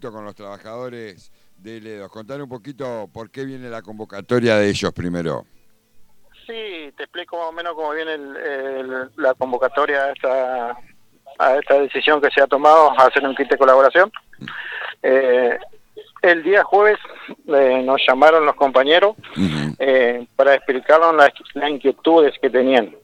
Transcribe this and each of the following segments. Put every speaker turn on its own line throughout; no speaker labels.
contacto con los trabajadores de Ledos. Contar un poquito por qué viene la convocatoria de ellos primero.
Sí, te explico más o menos cómo viene la convocatoria a esta decisión que se ha tomado, a hacer un kit de colaboración. El día jueves nos llamaron los compañeros para explicarnos las inquietudes que tenían,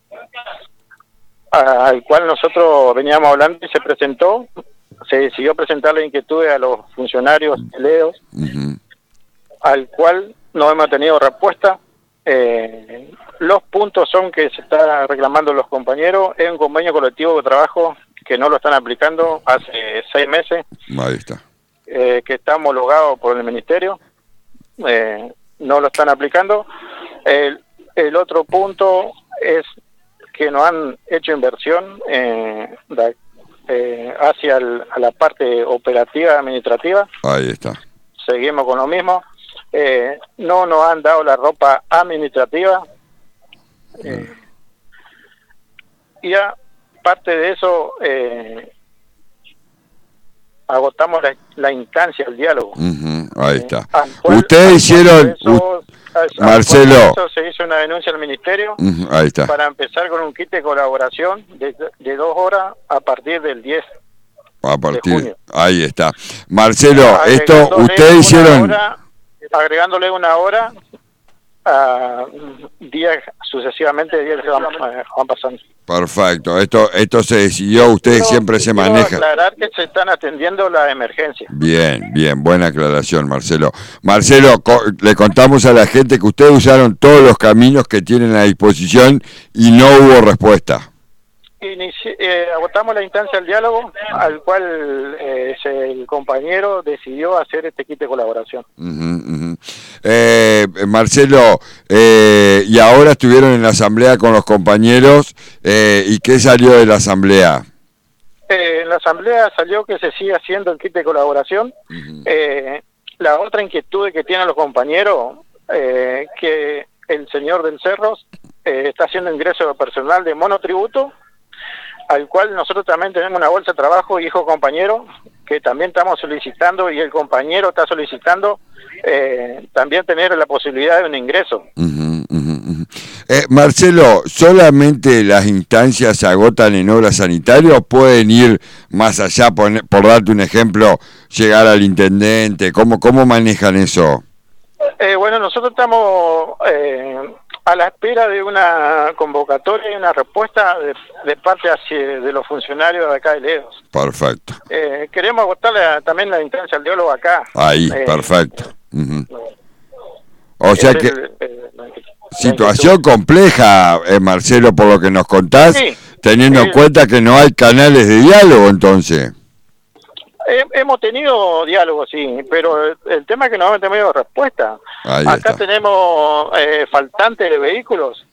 al cual nosotros veníamos hablando y se decidió presentar las inquietudes a los funcionarios de Ledos, al cual no hemos tenido respuesta. Los puntos son que se está reclamando los compañeros, es un convenio colectivo de trabajo que no lo están aplicando hace 6 meses.
Ahí está.
Que está homologado por el ministerio, no lo están aplicando. El otro punto es que no han hecho inversión hacia la parte operativa administrativa.
Ahí está.
Seguimos con lo mismo. No nos han dado la ropa administrativa. Y aparte de eso, agotamos la instancia del diálogo.
Ahí está. Ustedes hicieron, Marcelo.
Eso se hizo una denuncia al ministerio.
Ahí está.
Para empezar con un kit de colaboración de 2 horas a partir del 10 de junio.
Ahí está. Marcelo, esto ustedes hicieron.
Agregándole 1 hora a días sucesivamente, días que van pasando.
Perfecto, esto se decidió, ustedes siempre se manejan.
Quiero aclarar que se están atendiendo las emergencias.
Bien, buena aclaración, Marcelo. Marcelo, le contamos a la gente que ustedes usaron todos los caminos que tienen a disposición y no hubo respuesta.
Agotamos la instancia del diálogo, al cual el compañero decidió hacer este kit de colaboración.
Marcelo, y ahora estuvieron en la asamblea con los compañeros, ¿y qué salió de la asamblea?
En la asamblea salió que se sigue haciendo el kit de colaboración. La otra inquietud que tienen los compañeros, que el señor del Cerros está haciendo ingreso de personal de monotributo, al cual nosotros también tenemos una bolsa de trabajo, hijo compañero, que también estamos solicitando, y el compañero está solicitando también tener la posibilidad de un ingreso.
Marcelo, ¿solamente las instancias se agotan en obra sanitaria o pueden ir más allá, por darte un ejemplo, llegar al intendente? ¿Cómo manejan eso?
Bueno, nosotros estamos a la espera de una convocatoria y una respuesta de parte de los funcionarios de acá de Ledos.
Perfecto.
Queremos agotar también la instancia del diálogo acá.
Ahí, perfecto. O sea que situación compleja, Marcelo, por lo que nos contás, sí, teniendo en cuenta que no hay canales de diálogo, entonces.
Hemos tenido diálogo, sí, pero el tema es que no hemos tenido respuesta.
Ahí
acá
está.
Tenemos faltantes de vehículos,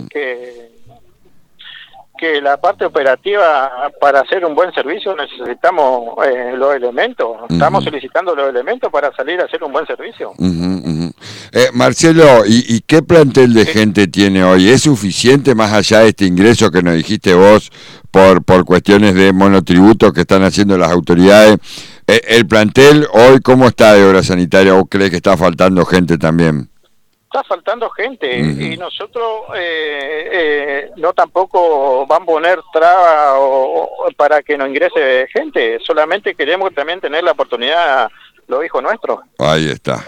que la parte operativa, para hacer un buen servicio necesitamos los elementos. Estamos solicitando los elementos para salir a hacer un buen servicio.
Marcelo, ¿y qué plantel de gente tiene hoy? ¿Es suficiente más allá de este ingreso que nos dijiste vos por cuestiones de monotributo que están haciendo las autoridades? ¿El plantel hoy cómo está de obra sanitaria? ¿O crees que está faltando gente también?
Está faltando gente y nosotros no tampoco van a poner trabas para que no ingrese gente, solamente queremos también tener la oportunidad los hijos nuestros.
Ahí está.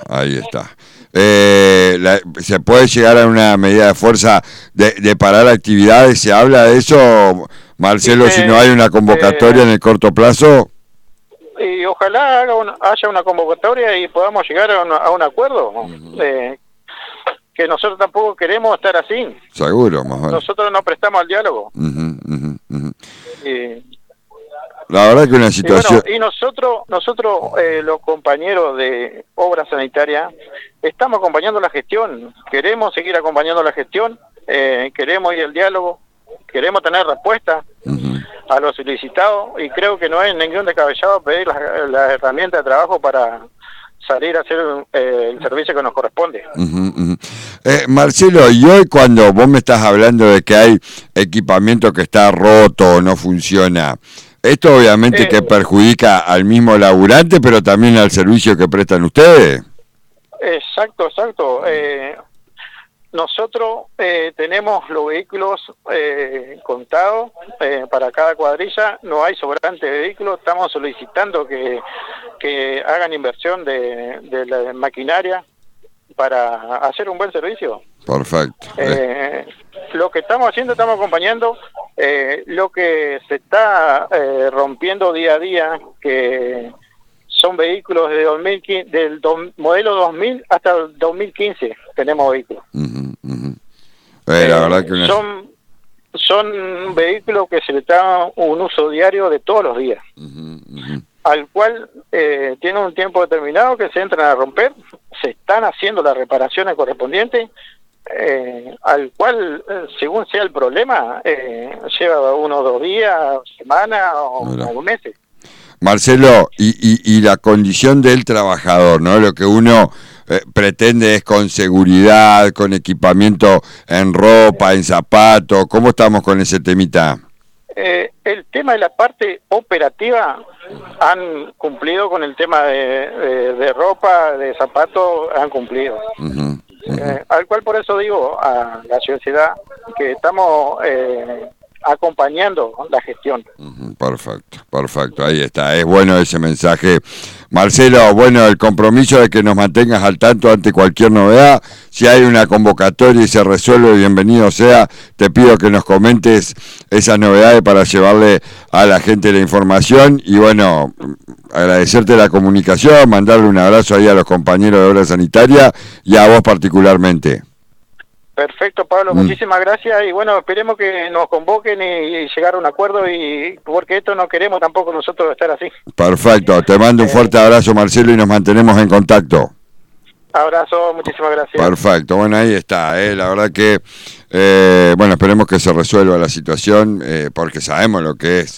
¿Se puede llegar a una medida de fuerza de parar actividades? ¿Se habla de eso, Marcelo, si no hay una convocatoria en el corto plazo?
Y ojalá haya una convocatoria y podamos llegar a un acuerdo. Que nosotros tampoco queremos estar así.
Seguro, más o menos.
Nosotros nos prestamos al diálogo.
La verdad que una situación...
Y nosotros los compañeros de obra sanitaria, estamos acompañando la gestión. Queremos seguir acompañando la gestión, queremos ir al diálogo, queremos tener respuesta a los solicitados, y creo que no hay ningún descabellado pedir las herramientas de trabajo para salir a hacer el servicio que nos corresponde.
Marcelo, y hoy cuando vos me estás hablando de que hay equipamiento que está roto o no funciona, Esto obviamente que perjudica al mismo laburante, pero también al servicio que prestan ustedes.
Exacto, exacto. Nosotros tenemos los vehículos contados para cada cuadrilla, no hay sobrante de vehículos, estamos solicitando que hagan inversión de la maquinaria para hacer un buen servicio.
Perfecto.
Lo que estamos haciendo, estamos acompañando lo que se está rompiendo día a día, que son vehículos de 2015, modelo 2000 hasta el 2015 tenemos vehículos.
La verdad que
son vehículos que se le da un uso diario de todos los días, al cual tiene un tiempo determinado que se entran a romper, se están haciendo las reparaciones correspondientes, al cual, según sea el problema, lleva 1 o 2 días, semanas o meses.
Marcelo, y la condición del trabajador, ¿no? Lo que uno pretende es con seguridad, con equipamiento en ropa, en zapatos. ¿Cómo estamos con ese temita?
El tema de la parte operativa han cumplido con el tema de ropa, de zapatos, han cumplido. Al cual por eso digo a la sociedad que estamos acompañando la gestión.
Perfecto, ahí está, es bueno ese mensaje. Marcelo, bueno, el compromiso de que nos mantengas al tanto ante cualquier novedad, si hay una convocatoria y se resuelve, bienvenido sea, te pido que nos comentes esas novedades para llevarle a la gente la información y bueno, agradecerte la comunicación, mandarle un abrazo ahí a los compañeros de Obra Sanitaria y a vos particularmente.
Perfecto, Pablo, muchísimas gracias y bueno, esperemos que nos convoquen y llegar a un acuerdo y porque esto no queremos tampoco nosotros estar así.
Perfecto, te mando un fuerte abrazo, Marcelo, y nos mantenemos en contacto.
Abrazo, muchísimas gracias.
Perfecto, bueno, ahí está, la verdad que, bueno, esperemos que se resuelva la situación, porque sabemos lo que es